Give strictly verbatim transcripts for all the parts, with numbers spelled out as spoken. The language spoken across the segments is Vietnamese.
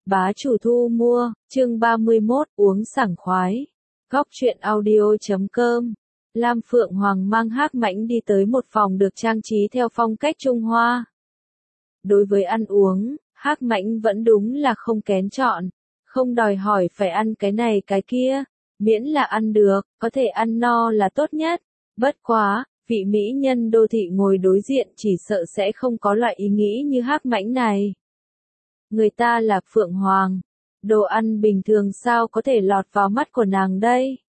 Bá chủ thu mua, chương ba mươi mốt, uống sảng khoái. Góc truyện audio.com. Lam Phượng Hoàng mang Hắc Mãnh đi tới một phòng được trang trí theo phong cách Trung Hoa. Đối với ăn uống, Hắc Mãnh vẫn đúng là không kén chọn, không đòi hỏi phải ăn cái này cái kia, miễn là ăn được, có thể ăn no là tốt nhất. Bất quá, vị mỹ nhân đô thị ngồi đối diện chỉ sợ sẽ không có loại ý nghĩ như Hắc Mãnh này. Người ta là Phượng Hoàng, đồ ăn bình thường sao có thể lọt vào mắt của nàng đây.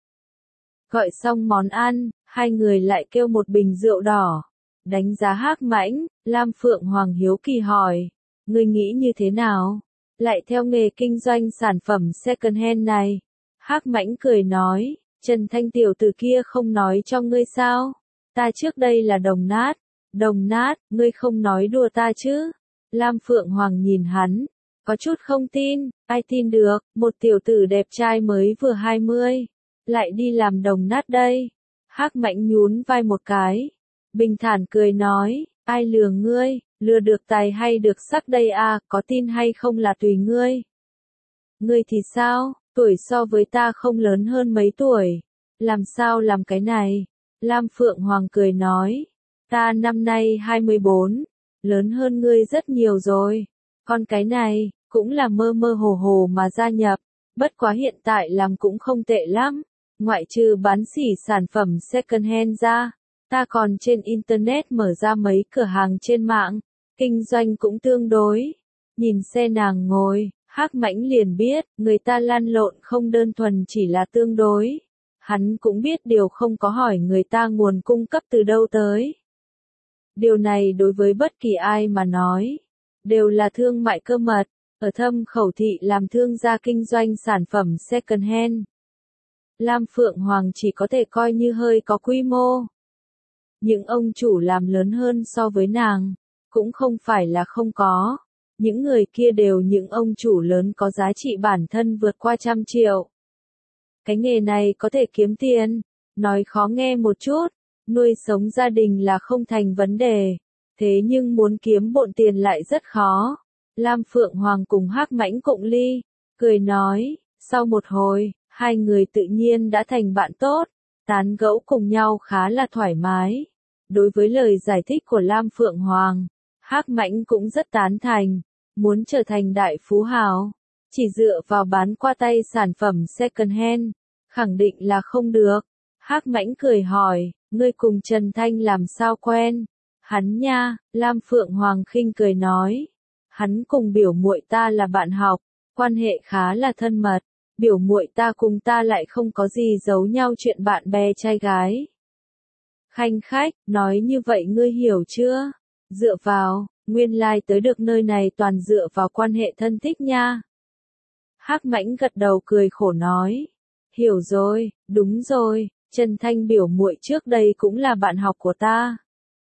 Gọi xong món ăn, hai người lại kêu một bình rượu đỏ. Đánh giá Hắc Mãnh, Lam Phượng Hoàng hiếu kỳ hỏi, ngươi nghĩ như thế nào? Lại theo nghề kinh doanh sản phẩm second hand này. Hắc Mãnh cười nói, Trần Thanh tiểu tử kia không nói cho ngươi sao? Ta trước đây là đồng nát. Đồng nát, ngươi không nói đùa ta chứ? Lam Phượng Hoàng nhìn hắn, có chút không tin, ai tin được, một tiểu tử đẹp trai mới vừa hai mươi, lại đi làm đồng nát đây. Hắc Mãnh nhún vai một cái, bình thản cười nói, ai lừa ngươi, lừa được tài hay được sắc đây à, có tin hay không là tùy ngươi. Ngươi thì sao, tuổi so với ta không lớn hơn mấy tuổi, làm sao làm cái này? Lam Phượng Hoàng cười nói, ta năm nay hai mươi bốn, lớn hơn ngươi rất nhiều rồi, còn cái này, cũng là mơ mơ hồ hồ mà gia nhập, bất quá hiện tại làm cũng không tệ lắm, ngoại trừ bán sỉ sản phẩm second hand ra, ta còn trên internet mở ra mấy cửa hàng trên mạng, kinh doanh cũng tương đối. Nhìn xe nàng ngồi, Hắc Mãnh liền biết, người ta lăn lộn không đơn thuần chỉ là tương đối. Hắn cũng biết điều không có hỏi người ta nguồn cung cấp từ đâu tới. Điều này đối với bất kỳ ai mà nói, đều là thương mại cơ mật, ở Thâm Khẩu thị làm thương gia kinh doanh sản phẩm second hand. Lam Phượng Hoàng chỉ có thể coi như hơi có quy mô. Những ông chủ làm lớn hơn so với nàng, cũng không phải là không có. Những người kia đều những ông chủ lớn có giá trị bản thân vượt qua trăm triệu. Cái nghề này có thể kiếm tiền, nói khó nghe một chút, nuôi sống gia đình là không thành vấn đề, thế nhưng muốn kiếm bộn tiền lại rất khó. Lam Phượng Hoàng cùng Hắc Mãnh cụng ly, cười nói, sau một hồi, hai người tự nhiên đã thành bạn tốt, tán gẫu cùng nhau khá là thoải mái. Đối với lời giải thích của Lam Phượng Hoàng, Hắc Mãnh cũng rất tán thành, muốn trở thành đại phú hào, chỉ dựa vào bán qua tay sản phẩm second hand, khẳng định là không được. Hắc Mãnh cười hỏi, ngươi cùng Trần Thanh làm sao quen? Hắn nha, Lam Phượng Hoàng khinh cười nói, hắn cùng biểu muội ta là bạn học, quan hệ khá là thân mật, biểu muội ta cùng ta lại không có gì giấu nhau chuyện bạn bè trai gái. Khanh khách, nói như vậy ngươi hiểu chưa? Dựa vào, nguyên lai tới được nơi này toàn dựa vào quan hệ thân thích nha. Hắc Mãnh gật đầu cười khổ nói, hiểu rồi, đúng rồi, Trần Thanh biểu muội trước đây cũng là bạn học của ta.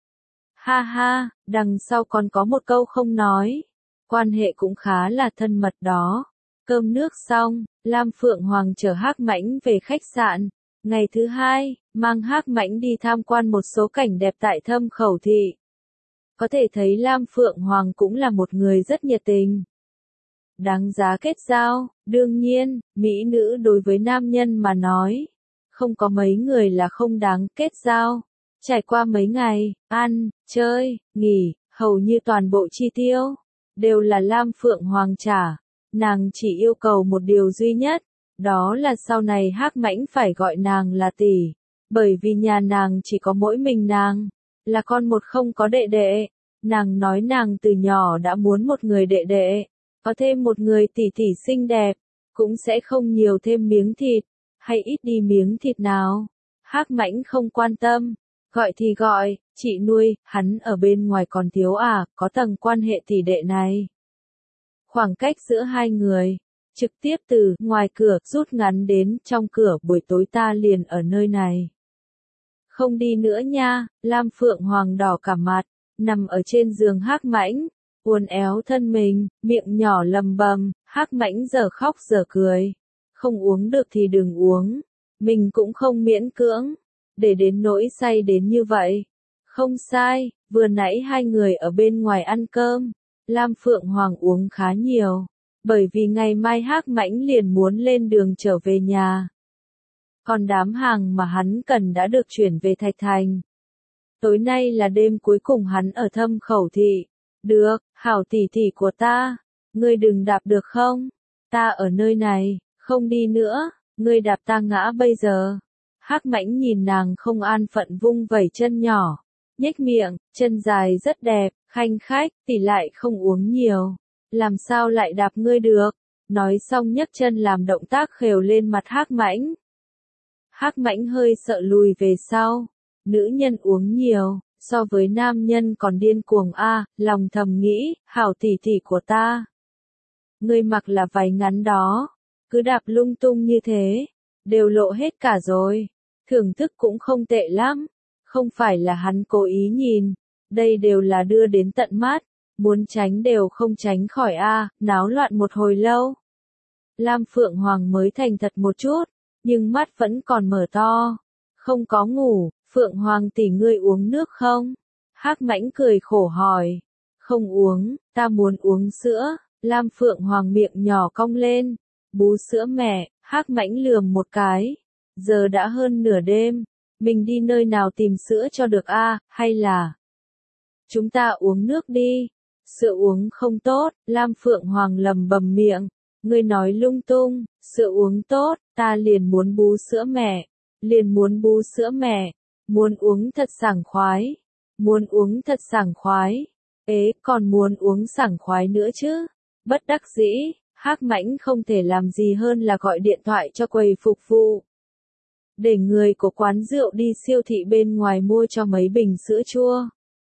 Ha ha, đằng sau còn có một câu không nói, quan hệ cũng khá là thân mật đó. Cơm nước xong, Lam Phượng Hoàng chở Hắc Mãnh về khách sạn. Ngày thứ hai, mang Hắc Mãnh đi tham quan một số cảnh đẹp tại Thâm Khẩu thị. Có thể thấy Lam Phượng Hoàng cũng là một người rất nhiệt tình. Đáng giá kết giao, đương nhiên, mỹ nữ đối với nam nhân mà nói, không có mấy người là không đáng kết giao. Trải qua mấy ngày, ăn, chơi, nghỉ, hầu như toàn bộ chi tiêu, đều là Lam Phượng Hoàng trả. Nàng chỉ yêu cầu một điều duy nhất, đó là sau này Hắc Mãnh phải gọi nàng là tỷ, bởi vì nhà nàng chỉ có mỗi mình nàng, là con một không có đệ đệ. Nàng nói nàng từ nhỏ đã muốn một người đệ đệ, có thêm một người tỷ tỷ xinh đẹp, cũng sẽ không nhiều thêm miếng thịt, hay ít đi miếng thịt nào. Hắc Mãnh không quan tâm, gọi thì gọi, chị nuôi, hắn ở bên ngoài còn thiếu à, có tầng quan hệ tỷ đệ này. Khoảng cách giữa hai người, trực tiếp từ ngoài cửa rút ngắn đến trong cửa, buổi tối ta liền ở nơi này. Không đi nữa nha. Lam Phượng Hoàng đỏ cả mặt, nằm ở trên giường Hắc Mãnh, uốn éo thân mình, miệng nhỏ lầm bầm. Hắc Mãnh giờ khóc giờ cười, không uống được thì đừng uống, mình cũng không miễn cưỡng, để đến nỗi say đến như vậy. Không sai, vừa nãy hai người ở bên ngoài ăn cơm, Lam Phượng Hoàng uống khá nhiều, bởi vì ngày mai Hắc Mãnh liền muốn lên đường trở về nhà. Còn đám hàng mà hắn cần đã được chuyển về Thạch Thành. Tối nay là đêm cuối cùng hắn ở Thâm Khẩu Thị. Được, hảo tỷ tỷ của ta, ngươi đừng đạp được không? Ta ở nơi này, không đi nữa, ngươi đạp ta ngã bây giờ. Hắc Mãnh nhìn nàng không an phận vung vẩy chân nhỏ, nhếch miệng, chân dài rất đẹp, khanh khách, tỷ lại không uống nhiều, làm sao lại đạp ngươi được? Nói xong nhấc chân làm động tác khều lên mặt Hắc Mãnh. Hắc Mãnh hơi sợ lùi về sau, nữ nhân uống nhiều, so với nam nhân còn điên cuồng a, lòng thầm nghĩ, hảo tỷ tỷ của ta. Ngươi mặc là váy ngắn đó, cứ đạp lung tung như thế, đều lộ hết cả rồi, thưởng thức cũng không tệ lắm, không phải là hắn cố ý nhìn, đây đều là đưa đến tận mắt, muốn tránh đều không tránh khỏi a, náo loạn một hồi lâu. Lam Phượng Hoàng mới thành thật một chút, nhưng mắt vẫn còn mở to, không có ngủ. Phượng Hoàng tỷ ngươi uống nước không? Hắc Mãnh cười khổ hỏi. Không uống, ta muốn uống sữa. Lam Phượng Hoàng miệng nhỏ cong lên. Bú sữa mẹ, Hắc Mãnh lườm một cái. Giờ đã hơn nửa đêm, mình đi nơi nào tìm sữa cho được a, hay là chúng ta uống nước đi. Sữa uống không tốt, Lam Phượng Hoàng lầm bầm miệng. Ngươi nói lung tung, sữa uống tốt, ta liền muốn bú sữa mẹ. Liền muốn bú sữa mẹ. Muốn uống thật sảng khoái. Muốn uống thật sảng khoái. Ế, còn muốn uống sảng khoái nữa chứ. Bất đắc dĩ, Hắc Mãnh không thể làm gì hơn là gọi điện thoại cho quầy phục vụ. Để người của quán rượu đi siêu thị bên ngoài mua cho mấy bình sữa chua.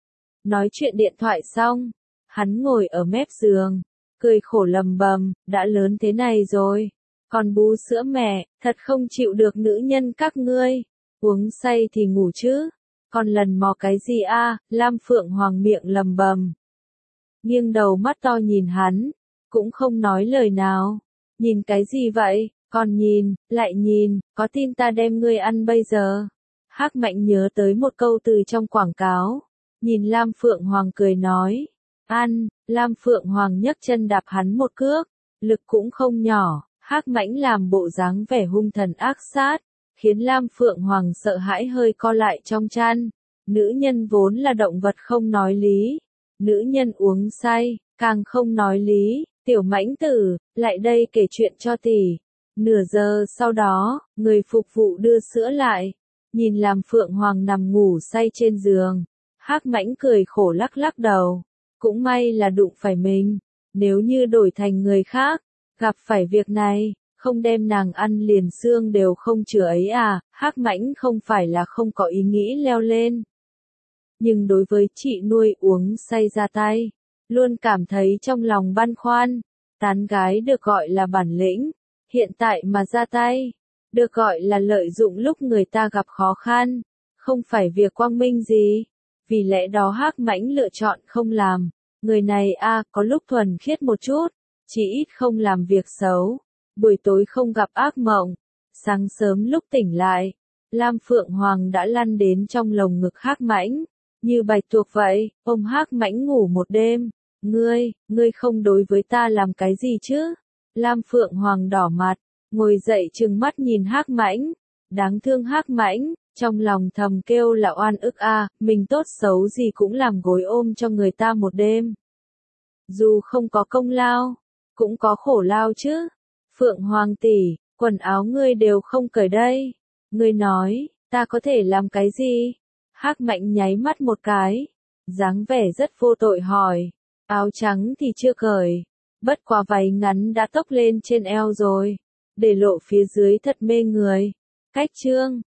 Nói chuyện điện thoại xong, hắn ngồi ở mép giường, cười khổ lầm bầm, đã lớn thế này rồi. Còn bú sữa mẹ, thật không chịu được nữ nhân các ngươi. Uống say thì ngủ chứ, còn lần mò cái gì a? Lam Phượng Hoàng miệng lầm bầm. Nghiêng đầu mắt to nhìn hắn, cũng không nói lời nào. Nhìn cái gì vậy, còn nhìn, lại nhìn, có tin ta đem ngươi ăn bây giờ? Hắc Mãnh nhớ tới một câu từ trong quảng cáo, nhìn Lam Phượng Hoàng cười nói, ăn. Lam Phượng Hoàng nhấc chân đạp hắn một cước, lực cũng không nhỏ. Hắc Mãnh làm bộ dáng vẻ hung thần ác sát, khiến Lam Phượng Hoàng sợ hãi hơi co lại trong chăn. Nữ nhân vốn là động vật không nói lý, nữ nhân uống say, càng không nói lý. Tiểu Mãnh tử, lại đây kể chuyện cho tỷ. Nửa giờ sau đó, người phục vụ đưa sữa lại, nhìn Lam Phượng Hoàng nằm ngủ say trên giường. Hắc Mãnh cười khổ lắc lắc đầu, cũng may là đụng phải mình, nếu như đổi thành người khác, gặp phải việc này, không đem nàng ăn liền xương đều không chừa ấy à. Hắc Mãnh không phải là không có ý nghĩ leo lên, nhưng đối với chị nuôi uống say ra tay, luôn cảm thấy trong lòng băn khoăn. Tán gái được gọi là bản lĩnh, hiện tại mà ra tay, được gọi là lợi dụng lúc người ta gặp khó khăn, không phải việc quang minh gì. Vì lẽ đó Hắc Mãnh lựa chọn không làm. Người này a à, có lúc thuần khiết một chút, chỉ ít không làm việc xấu, buổi tối không gặp ác mộng. Sáng sớm lúc tỉnh lại, Lam Phượng Hoàng đã lăn đến trong lồng ngực Hắc Mãnh, như bạch tuộc vậy, ôm Hắc Mãnh ngủ một đêm. Ngươi, ngươi không đối với ta làm cái gì chứ? Lam Phượng Hoàng đỏ mặt, ngồi dậy trừng mắt nhìn Hắc Mãnh, đáng thương Hắc Mãnh, trong lòng thầm kêu là oan ức a, à, mình tốt xấu gì cũng làm gối ôm cho người ta một đêm. Dù không có công lao, cũng có khổ lao chứ. Phượng Hoàng tỷ, quần áo ngươi đều không cởi đây. Ngươi nói, ta có thể làm cái gì? Hắc Mãnh nháy mắt một cái, dáng vẻ rất vô tội hỏi. Áo trắng thì chưa cởi, bất quá váy ngắn đã tốc lên trên eo rồi, để lộ phía dưới thật mê người. Cách chương